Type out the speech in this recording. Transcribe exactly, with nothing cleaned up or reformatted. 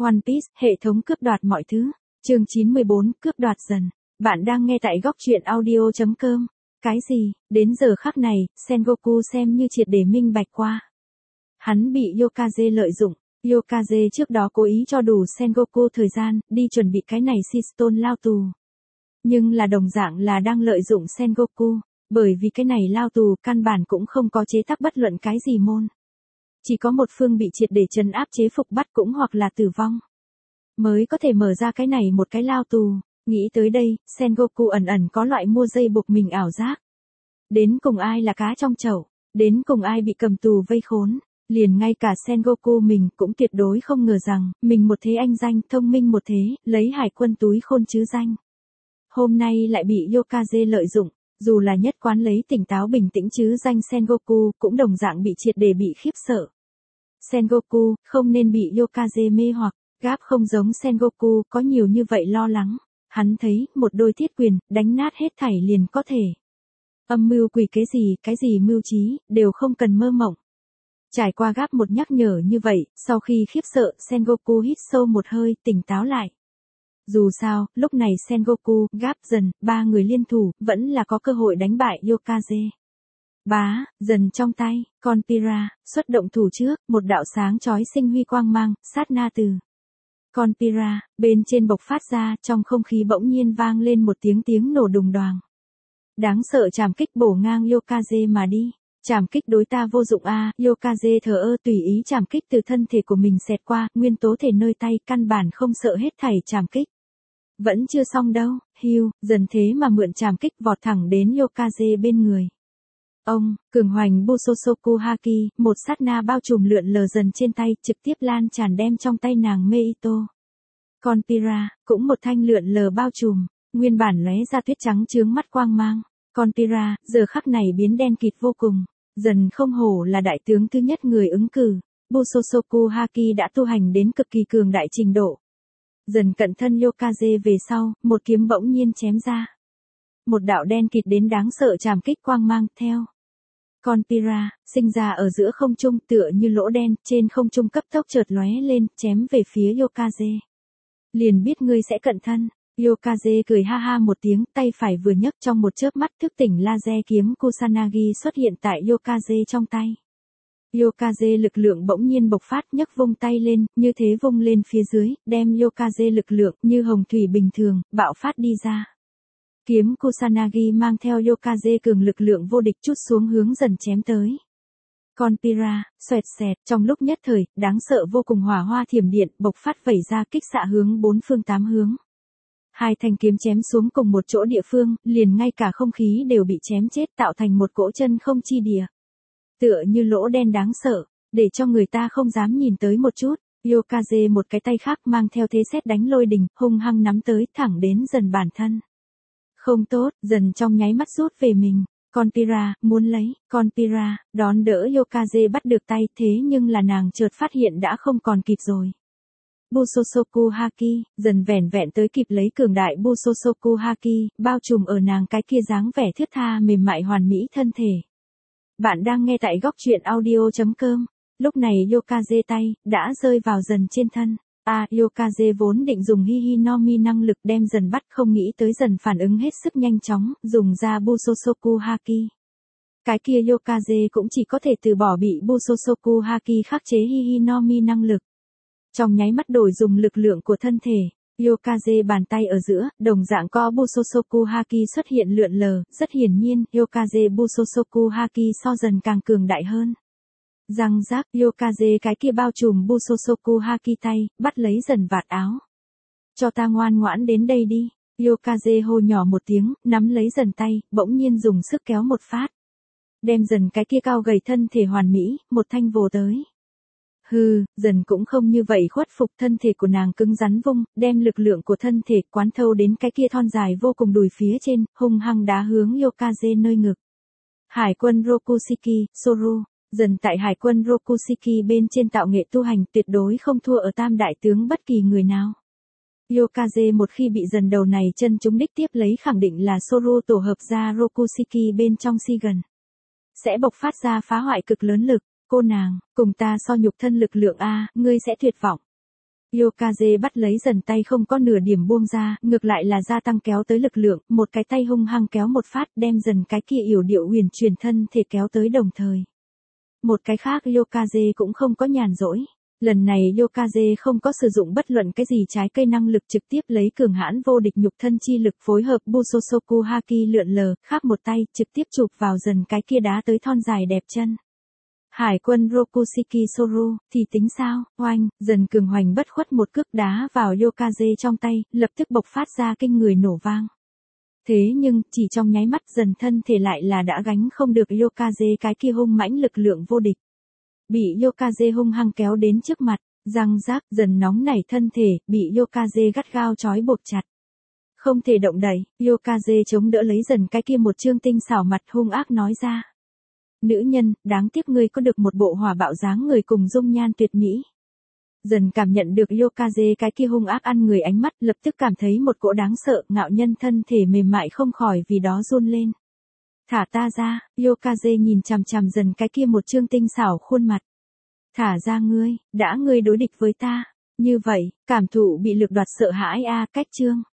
One Piece, hệ thống cướp đoạt mọi thứ. Chương chín mươi bốn, cướp đoạt dần. Bạn đang nghe tại góc truyện audio chấm com. Cái gì, đến giờ khắc này, Sengoku xem như triệt để minh bạch qua. Hắn bị Yokaze lợi dụng. Yokaze trước đó cố ý cho đủ Sengoku thời gian, đi chuẩn bị cái này Seastone lao tù. Nhưng là đồng dạng là đang lợi dụng Sengoku, bởi vì cái này lao tù căn bản cũng không có chế tác bất luận cái gì môn. Chỉ có một phương bị triệt để trấn áp chế phục bắt cũng hoặc là tử vong, mới có thể mở ra cái này một cái lao tù. Nghĩ tới đây, Sengoku ẩn ẩn có loại mua dây buộc mình ảo giác. Đến cùng ai là cá trong chậu, đến cùng ai bị cầm tù vây khốn. Liền ngay cả Sengoku mình cũng tuyệt đối không ngờ rằng, mình một thế anh danh thông minh một thế, lấy hải quân túi khôn chứ danh. Hôm nay lại bị Yokaze lợi dụng, dù là nhất quán lấy tỉnh táo bình tĩnh chứ danh Sengoku cũng đồng dạng bị triệt để bị khiếp sợ. Sengoku không nên bị Yokaze mê hoặc, Gáp không giống Sengoku có nhiều như vậy lo lắng. Hắn thấy một đôi thiết quyền, đánh nát hết thảy liền có thể. Âm mưu quỷ cái gì, cái gì mưu trí, đều không cần mơ mộng. Trải qua Gáp một nhắc nhở như vậy, sau khi khiếp sợ, Sengoku hít sâu một hơi, tỉnh táo lại. Dù sao, lúc này Sengoku, Gáp, Dần, ba người liên thủ, vẫn là có cơ hội đánh bại Yokaze. Bá, Dần trong tay, con Pira, xuất động thủ trước, một đạo sáng chói sinh huy quang mang, sát na từ. Con Pira, bên trên bộc phát ra, trong không khí bỗng nhiên vang lên một tiếng tiếng nổ đùng đoàng. Đáng sợ trảm kích bổ ngang Yokaze mà đi. Trảm kích đối ta vô dụng a, à, Yokaze thờ ơ tùy ý trảm kích từ thân thể của mình xẹt qua, nguyên tố thể nơi tay, căn bản không sợ hết thảy trảm kích. Vẫn chưa xong đâu, Hugh, Dần thế mà mượn trảm kích vọt thẳng đến Yokaze bên người. Ông, cường hoành Busosoku Haki, một sát na bao trùm lượn lờ Dần trên tay, trực tiếp lan tràn đem trong tay nàng Meito. Con Pira, cũng một thanh lượn lờ bao trùm, nguyên bản lóe ra tuyết trắng chướng mắt quang mang. Con Pira, giờ khắc này biến đen kịt vô cùng. Dần không hổ là đại tướng thứ nhất người ứng cử. Busosoku Haki đã tu hành đến cực kỳ cường đại trình độ. Dần cận thân Yokaze về sau, một kiếm bỗng nhiên chém ra. Một đạo đen kịt đến đáng sợ trảm kích quang mang theo. Con Pira, sinh ra ở giữa không trung tựa như lỗ đen, trên không trung cấp tốc chợt lóe lên, chém về phía Yokaze. Liền biết ngươi sẽ cận thân. Yokaze cười ha ha một tiếng, tay phải vừa nhấc trong một chớp mắt thức tỉnh laser kiếm Kusanagi xuất hiện tại Yokaze trong tay. Yokaze lực lượng bỗng nhiên bộc phát nhấc vung tay lên, như thế vung lên phía dưới, đem Yokaze lực lượng như hồng thủy bình thường, bạo phát đi ra. Kiếm Kusanagi mang theo Yokaze cường lực lượng vô địch chút xuống hướng Dần chém tới. Con Pira, xoẹt xẹt, trong lúc nhất thời, đáng sợ vô cùng hỏa hoa thiểm điện bộc phát vẩy ra kích xạ hướng bốn phương tám hướng. Hai thanh kiếm chém xuống cùng một chỗ địa phương, liền ngay cả không khí đều bị chém chết tạo thành một cỗ chân không chi địa. Tựa như lỗ đen đáng sợ, để cho người ta không dám nhìn tới một chút. Yokaze một cái tay khác mang theo thế sét đánh lôi đình, hung hăng nắm tới thẳng đến Dần bản thân. Không tốt, Dần trong nháy mắt rút về mình. Con Pira, muốn lấy, con Pira, đón đỡ Yokaze bắt được tay thế nhưng là nàng chợt phát hiện đã không còn kịp rồi. Busosoku Haki, Dần vẻn vẹn tới kịp lấy cường đại Busosoku Haki, bao trùm ở nàng cái kia dáng vẻ thướt tha mềm mại hoàn mỹ thân thể. Bạn đang nghe tại góc truyện audio chấm com. Lúc này Yokaze tay, đã rơi vào Dần trên thân. À, Yokaze vốn định dùng Hihinomi năng lực đem Dần bắt không nghĩ tới Dần phản ứng hết sức nhanh chóng, dùng ra Busosoku Haki. Cái kia Yokaze cũng chỉ có thể từ bỏ bị Busosoku Haki khắc chế Hihinomi năng lực. Trong nháy mắt đổi dùng lực lượng của thân thể, Yokaze bàn tay ở giữa, đồng dạng có Busosoku Haki xuất hiện lượn lờ, rất hiển nhiên, Yokaze Busosoku Haki so Dần càng cường đại hơn. Răng rác, Yokaze cái kia bao trùm Busosoku Haki tay, bắt lấy Dần vạt áo. Cho ta ngoan ngoãn đến đây đi. Yokaze hô nhỏ một tiếng, nắm lấy Dần tay, bỗng nhiên dùng sức kéo một phát. Đem Dần cái kia cao gầy thân thể hoàn mỹ, một thanh vồ tới. Hừ, Dần cũng không như vậy khuất phục, thân thể của nàng cứng rắn vung, đem lực lượng của thân thể quán thâu đến cái kia thon dài vô cùng đùi phía trên, hung hăng đá hướng Yokaze nơi ngực. Hải quân Rokushiki, Soru, Dần tại hải quân Rokushiki bên trên tạo nghệ tu hành tuyệt đối không thua ở tam đại tướng bất kỳ người nào. Yokaze một khi bị Dần đầu này chân trúng đích tiếp lấy khẳng định là Soru tổ hợp ra Rokushiki bên trong Shigen. Sẽ bộc phát ra phá hoại cực lớn lực. Cô nàng, cùng ta so nhục thân lực lượng a, ngươi sẽ tuyệt vọng. Yokaze bắt lấy dần tay không có nửa điểm buông ra, ngược lại là gia tăng kéo tới lực lượng, một cái tay hung hăng kéo một phát đem dần cái kia yểu điệu huyền truyền thân thể kéo tới đồng thời. Một cái khác Yokaze cũng không có nhàn rỗi. Lần này Yokaze không có sử dụng bất luận cái gì trái cây năng lực, trực tiếp lấy cường hãn vô địch nhục thân chi lực phối hợp Busosoku Haki lượn lờ, khắp một tay, trực tiếp chụp vào dần cái kia đá tới thon dài đẹp chân. Hải quân Rokushiki Soru, thì tính sao, oanh, dần cường hoành bất khuất một cước đá vào Yokaze trong tay, lập tức bộc phát ra kinh người nổ vang. Thế nhưng, chỉ trong nháy mắt dần thân thể lại là đã gánh không được Yokaze cái kia hung mãnh lực lượng vô địch. Bị Yokaze hung hăng kéo đến trước mặt, răng rác dần nóng nảy thân thể, bị Yokaze gắt gao trói buộc chặt. Không thể động đậy, Yokaze chống đỡ lấy dần cái kia một trương tinh xảo mặt hung ác nói ra. Nữ nhân, đáng tiếc ngươi có được một bộ hỏa bạo dáng người cùng dung nhan tuyệt mỹ. Dần cảm nhận được Yokaze cái kia hung ác ăn người ánh mắt, lập tức cảm thấy một cỗ đáng sợ, ngạo nhân thân thể mềm mại không khỏi vì đó run lên. Thả ta ra, Yokaze nhìn chằm chằm dần cái kia một trương tinh xảo khuôn mặt. Thả ra ngươi, đã ngươi đối địch với ta. Như vậy, cảm thụ bị lực đoạt sợ hãi a, cách chương.